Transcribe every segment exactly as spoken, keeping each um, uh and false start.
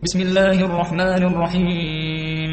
بسم الله الرحمن الرحيم.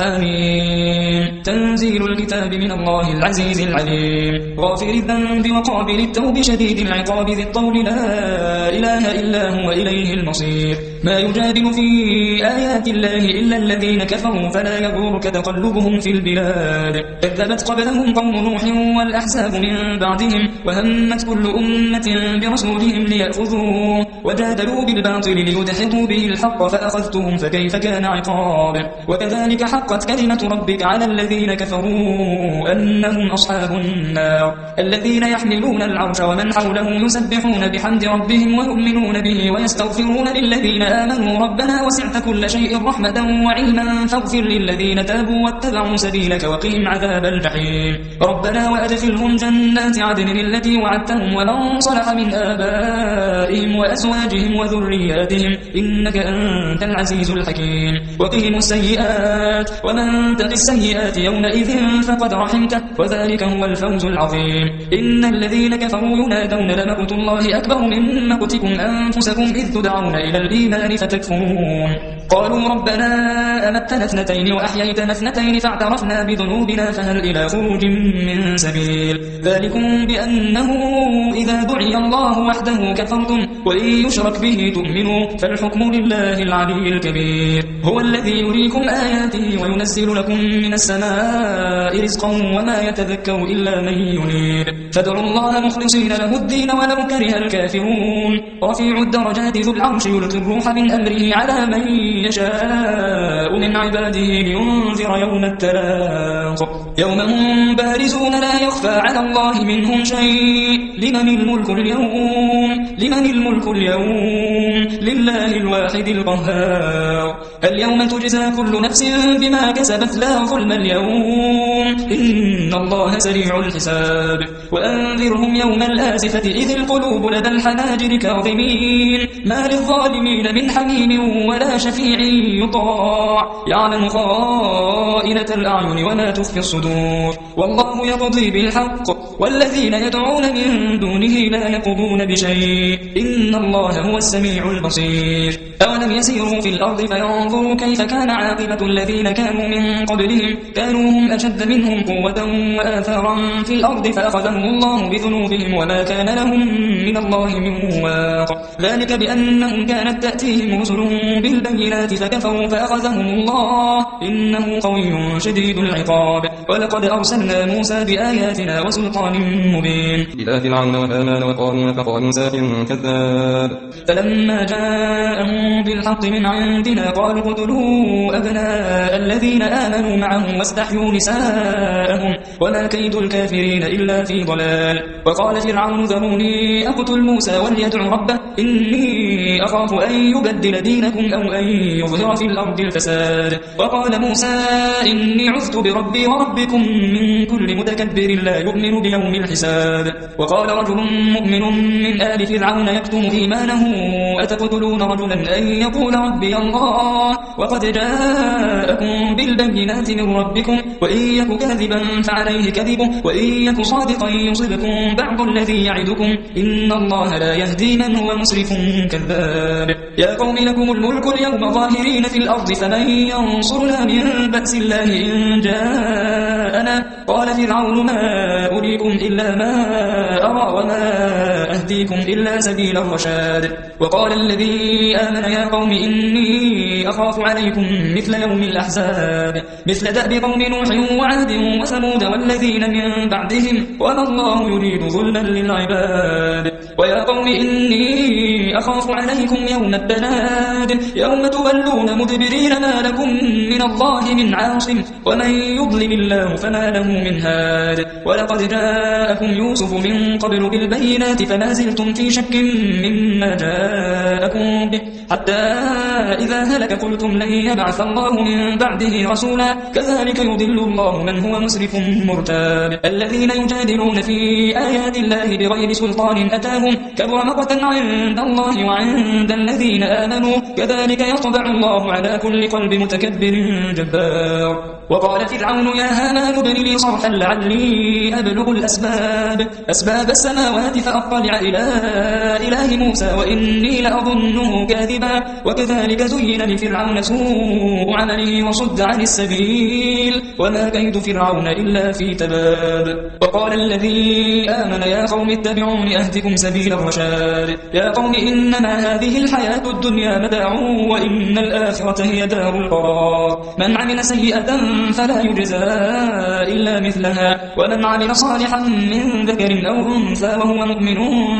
حميم. تنزيل الكتاب من الله العزيز العليم، غافر الذنب وقابل التوب شديد العقاب ذي الطول لا إله إلا هو إليه المصير. ما يجادل في آيات الله إلا الذين كفروا فلا يغرك تقلبهم في البلاد. كذبت قبلهم قوم نوح والأحزاب من بعدهم، وهمت كل أمة برسولهم ليأخذوه، وجادلوا بالباطل ليدحضوا به الحق فأخذتهم فكيف كان عقاب. وكذلك حقت كلمة ربك على الذين كفروا أنهم أصحاب النار، الذين يحملون العرش ومن حوله يسبحون بحمد ربهم ويؤمنون به ويستغفرون للذين آمنوا ربنا وسعت كل شيء رحمة وعلما فاغفر للذين تابوا واتبعوا سبيلك وقهم عذاب الجحيم. ربنا وأدخلهم جنات عدن التي وعدتهم ومن صلح من آبائهم وأزواجهم وذرياتهم إنك أنت العزيز الحكيم. وقهم السيئات ومن تق السيئات يومئذ فقد رحمته وذلك هو الفوز العظيم. إن الذين كفروا ينادون لمقت الله أكبر من مقتكم أنفسكم إذ تدعون إلى الإيمان فتكفرون. قالوا ربنا أمتنا اثنتين وأحييتنا اثنتين فاعترفنا بذنوبنا فهل إلى خروج من سبيل. ذلكم بأنه إذا دعي الله وحده كفرتم وإن يشرك به تؤمنوا فالحكم لله العلي الكبير. هو الذي يريكم آياته وينزل لكم من السماء رزقا وما يتذكر إلا من ينيب. فادعوا الله مخلصين له الدين ولو كره الكافرون. رفيع الدرجات ذو العرش يلقي الروح من أمره على من يشاء من عباده لينذر يوم التلاق. يوم هم بارزون لا يخفى على الله منهم شيء. لمن الملك اليوم لمن الملك اليوم لله الواحد القهار. اليوم تجزى كل نفس بما كسبت لا ظلم اليوم إن الله سريع الحساب. وأنذرهم يوم الآزفة إذ القلوب لدى الحناجر كاظمين ما للظالمين من حميم ولا شفيع يطاع يعلم خائنة الأعين وما تخفي الصدور. والله يقضي بالحق والذين يدعون من دونه لا يقضون بشيء إن الله هو السميع البصير. أولم يسيروا في الأرض فينظروا كيف كان عاقبة الذين كانوا من قبلهم كانوا هم أشد منهم قوة وآثارا في الأرض فأخذهم الله بذنوبهم وما كان لهم من الله من واق. ذلك بأنهم كانت تأتيهم رسل بالبينات فكفروا فأخذهم الله إنه قوي شديد العقاب. ولقد أرسلنا موسى بآياتنا وسلطان مبين إلى فرعون وهامان وقارون فقالوا ساحر كذاب. فلما جاءهم بالحق من عندنا قالوا اقتلوا أبناء الذين آمنوا معه واستحيوا نساءهم وما كيد الكافرين إلا في ضلال. وقال فرعون ذروني أقتل موسى وليدع ربه إني أخاف أن يبدل دينكم أو أن يظهر في الأرض الفساد. وقال موسى إني عذت بربي وربكم من كل متكبر لا يؤمن بيوم الحساب. وقال رجل مؤمن من آل فرعون يكتم إيمانه أتقتلون رجلا أن يقول ربي الله وقد جاءكم بالبينات من ربكم وإن يك كاذبا فعليه كذبه وإن يك صادقا يصبكم بعض الذي يعدكم إن الله لا يهدي من هو مسرف كذاب. يا قوم لكم الملك اليوم ظاهرين في الأرض فمن ينصرنا من بأس الله إن جاءنا. قال فرعون ما أريكم إلا ما أرى وما أهديكم إلا سبيل الرشاد. وقال الذي آمن يا قوم إني أخاف عليكم مثل يوم الأحزاب مثل دأب قوم نوح وعاد وثمود والذين من بعدهم وما الله يريد ظلما للعباد. ويا قوم إني أخاف عليكم يوم التناد يوم تولون مدبرين ما لكم من الله من عاصم ومن يضلل الله فما له من هاد. ولقد جاءكم يوسف من قبل بالبينات فما زلتم في شك مما جاءكم به حتى إذا هلك قلتم لن يبعث الله من بعده رسولا كذلك يضل الله من هو مسرف مرتاب. الذين يجادلون في آيات الله بغير سلطان أتاهم كبر مقتا عند الله وعند الذين آمنوا كذلك يطبع الله على كل قلب متكبر جبار. وقال فرعون يا هامان ابن لي صرحا لعلي أبلغ الأسباب أسباب السماوات فأطلع إلى إله موسى وإني لأظنه كاذبا وكذلك زين فرعون سوء عمله وصد عن السبيل وما كيد فرعون إلا في تباب. وقال الذي آمن يا قوم اتبعون أهدكم سبيل الرشاد. يا قوم إنما هذه الحياة الدنيا متاع وإن الآخرة هي دار القرار. من عمل سيئة فلا يجزى إلا مثلها ومن عمل صالحا من ذكر أو أنثى وهو مؤمن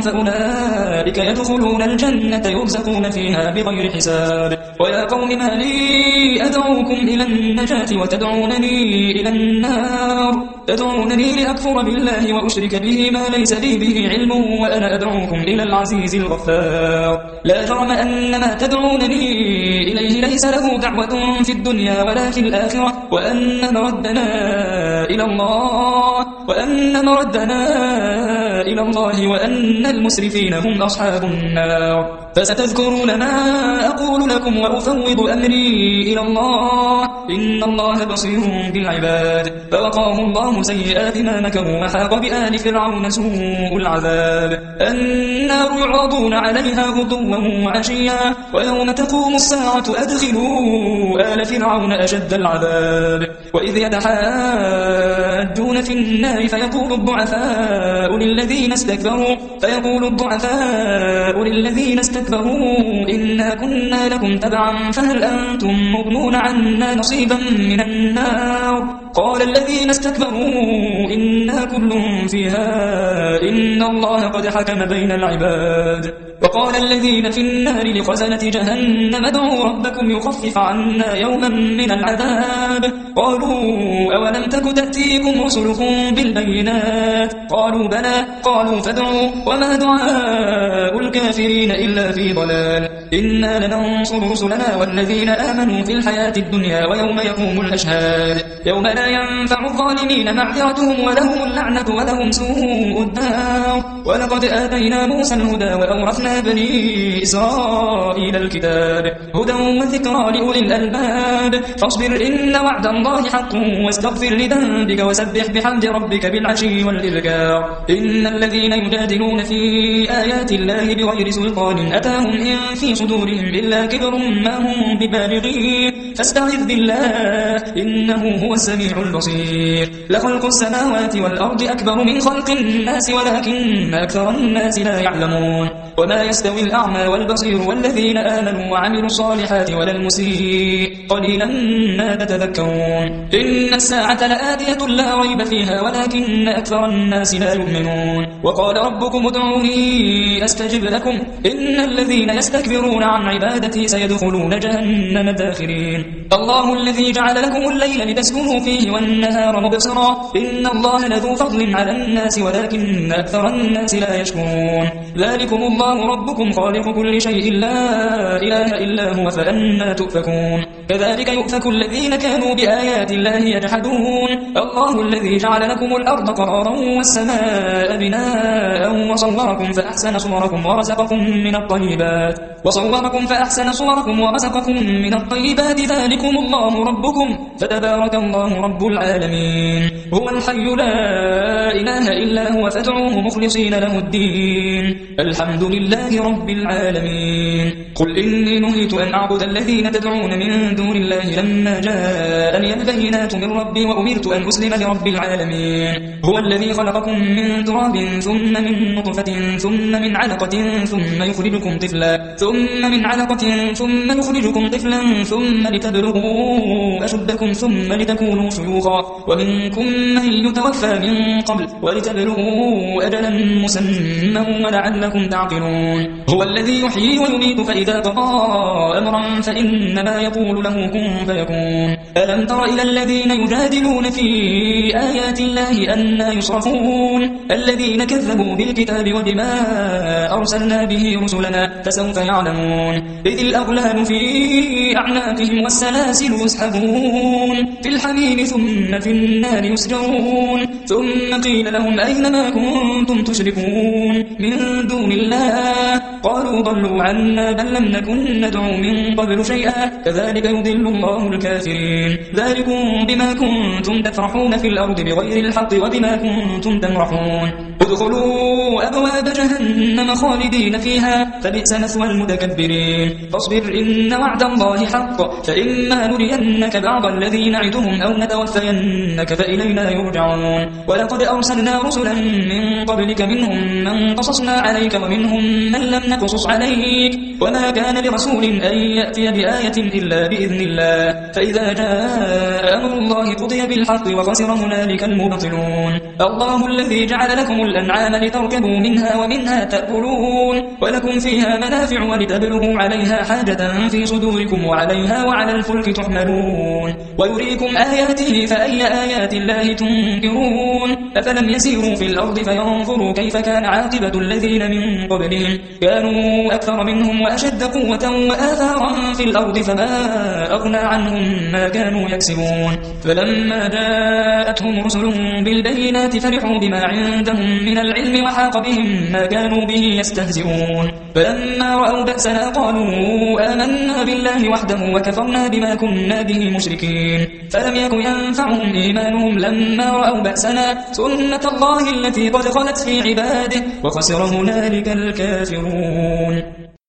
فأولئك يدخلون الجنة يرزقون فيها بغير حساب. ويا قوم ما لي أدعوكم إلى النجاة وتدعونني إلى النار تدعونني لأكفر بالله وأشرك به ما ليس لي به علم وأنا أدعوكم إلى العزيز الغفار. لا جرم أن ما تدعونني إليه ليس له دعوة في الدنيا ولا في الآخرة وأن مردنا إلى الله وأن مردنا إلى الله وأن المسرفين هم أصحاب النار. فستذكرون ما أقول لكم وأفوض أمري إلى الله إن الله بصير بالعباد. فوقاه الله سيئات ما مكروا وحاق بآل فرعون سوء العذاب. النار يعرضون عليها غدوا وعشيا ويوم تقوم الساعة أدخلوا آل فرعون أشد العذاب. وإذ يتحاجون في النار فيقول الضعفاء للذين استكبروا فيقول الضعفاء للذين استكبروا إنا كنا لكم تبعا فهل أنتم مغنون عنا نصيبا من النار. قال الذين استكبروا إنا كل فيها إن الله قد حكم بين العباد. وقال الذين في النار لخزنة جهنم ادعوا ربكم يخفف عنا يوما من العذاب. قالوا أولم تك تأتيكم رسلكم بالبينات قالوا بلى قالوا فادعوا وما دعاء الكافرين إلا في ضلال. إنا لننصر رسلنا والذين آمنوا في الحياة الدنيا ويوم يقوم الأشهاد. يوم لا ينفع الظالمين معذرتهم ولهم اللعنة ولهم سوء الدار. ولقد آتينا موسى الهدى وأورثنا بني إسرائيل الكتاب هدى وذكرى لأولي الألباب. فاصبر إن وعد الله حق واستغفر لذنبك وسبح بحمد ربك بالعشي والإبكار. إن الذين يجادلون في آيات الله بغير سلطان أتاهم إن في صدورهم إلا كبر ما هم ببالغيه فاستعذ بالله إنه هو السميع البصير. لخلق السماوات والأرض أكبر من خلق الناس ولكن أكثر الناس لا يعلمون. وما يستوي الأعمى والبصير والذين آمنوا وعملوا الصالحات ولا المسيء قليلا ما تتذكرون. إن الساعة لآتية لا ريب فيها ولكن أكثر الناس لا يؤمنون. وقال ربكم ادعوني أستجب لكم إن الذين يستكبرون عن عبادتي سيدخلون جهنم داخرين. الله الذي جعل لكم الليل لتسكنوا فيه والنهار مبصرا إن الله لذو فضل على الناس ولكن أكثر الناس لا يشكرون. ذلكم الله ربكم خالق كل شيء لا إله إلا هو فأنا تؤفكون. كذلك يؤفك الذين كانوا بآيات الله يجحدون. الله الذي جعل لكم الأرض قرارا والسماء بناء وصوركم فأحسن صوركم ورزقكم من الطيبات وصوركم فأحسن صوركم ورزقكم من الطيبات ذلكم الله ربكم فتبارك الله رب العالمين. هو الحي لا إله إلا هو فادعوه مخلصين له الدين الحمد لله رب العالمين. قل إني نهيت أن أعبد الذين تدعون من دون الله لما جاءني البينات من ربي وأمرت أن أسلم لرب العالمين. هو الذي خلقكم من تراب ثم من نطفة ثم من علقة ثم يخرجكم طفلا ثم من علقة ثم يخرجكم طفلا ثم لتبلغوا أشدكم ثم لتكونوا شيوخا ومنكم من يتوفى من قبل ولتبلغوا أجلا مسمى ولعلكم تعقلون. هو الذي يحيي ويميت فإذا قضى أمرا فإنما يقول له كن فيكون. ألم تر إلى الذين يجادلون في آيات الله أنى يصرفون الذين كذبوا بالكتاب وبما أرسلنا به رسلنا فسوف يعلمون. إذ الأغلال في أعناقهم والسلاسل يسحبون في الحميم ثم في النار يسجرون ثم قيل لهم أين ما كنتم تشركون من دون الله شيئا قالوا ضلوا عنا بل لم نكن ندعو من قبل شيئا كذلك يضل الله الكافرين ذلكم بما كنتم تفرحون في الأرض بغير الحق وبما كنتم تمرحون ادخلوا أبواب جهنم خالدين فيها فبئس مثوى المتكبرين فاصبر إن وعد الله حق فإما نرينك بعض الذي نعدهم أو نتوفينك فإلينا يرجعون ولقد أرسلنا رسلا من قبلك منهم من قصصنا عليك ومنهم من لم نقصص عليك وما كان لرسول أن يأتي بآية إلا بإذن الله فإذا جاء أمر الله قضي بالحق وخسر هنالك المبطلون الله الذي جعل لكم الأنعام لتركبوا منها ومنها تأكلون ولكم فيها منافع ولتبلغوا عليها حاجة في صدوركم وعليها وعلى الفلك تحملون ويريكم آياته فأي آيات الله تنكرون أفلم يسيروا في الأرض فينظروا كيف كان عاقبة الذين من قبلهم كانوا أكثر منهم وأشد قوة وآثارا في الأرض فما أغنى عنهم ما كانوا يكسبون فلما جاءتهم رسل بالبينات فرحوا بما عندهم من العلم وحاق بهم ما كانوا به يستهزئون فلما رأوا بأسنا قالوا آمنا بالله وحده وكفرنا بما كنا به مشركين فلم يكن ينفعهم إيمانهم لما رأوا بأسنا سنة الله التي قد خلت في عباده وخسر هنالك الكافرون.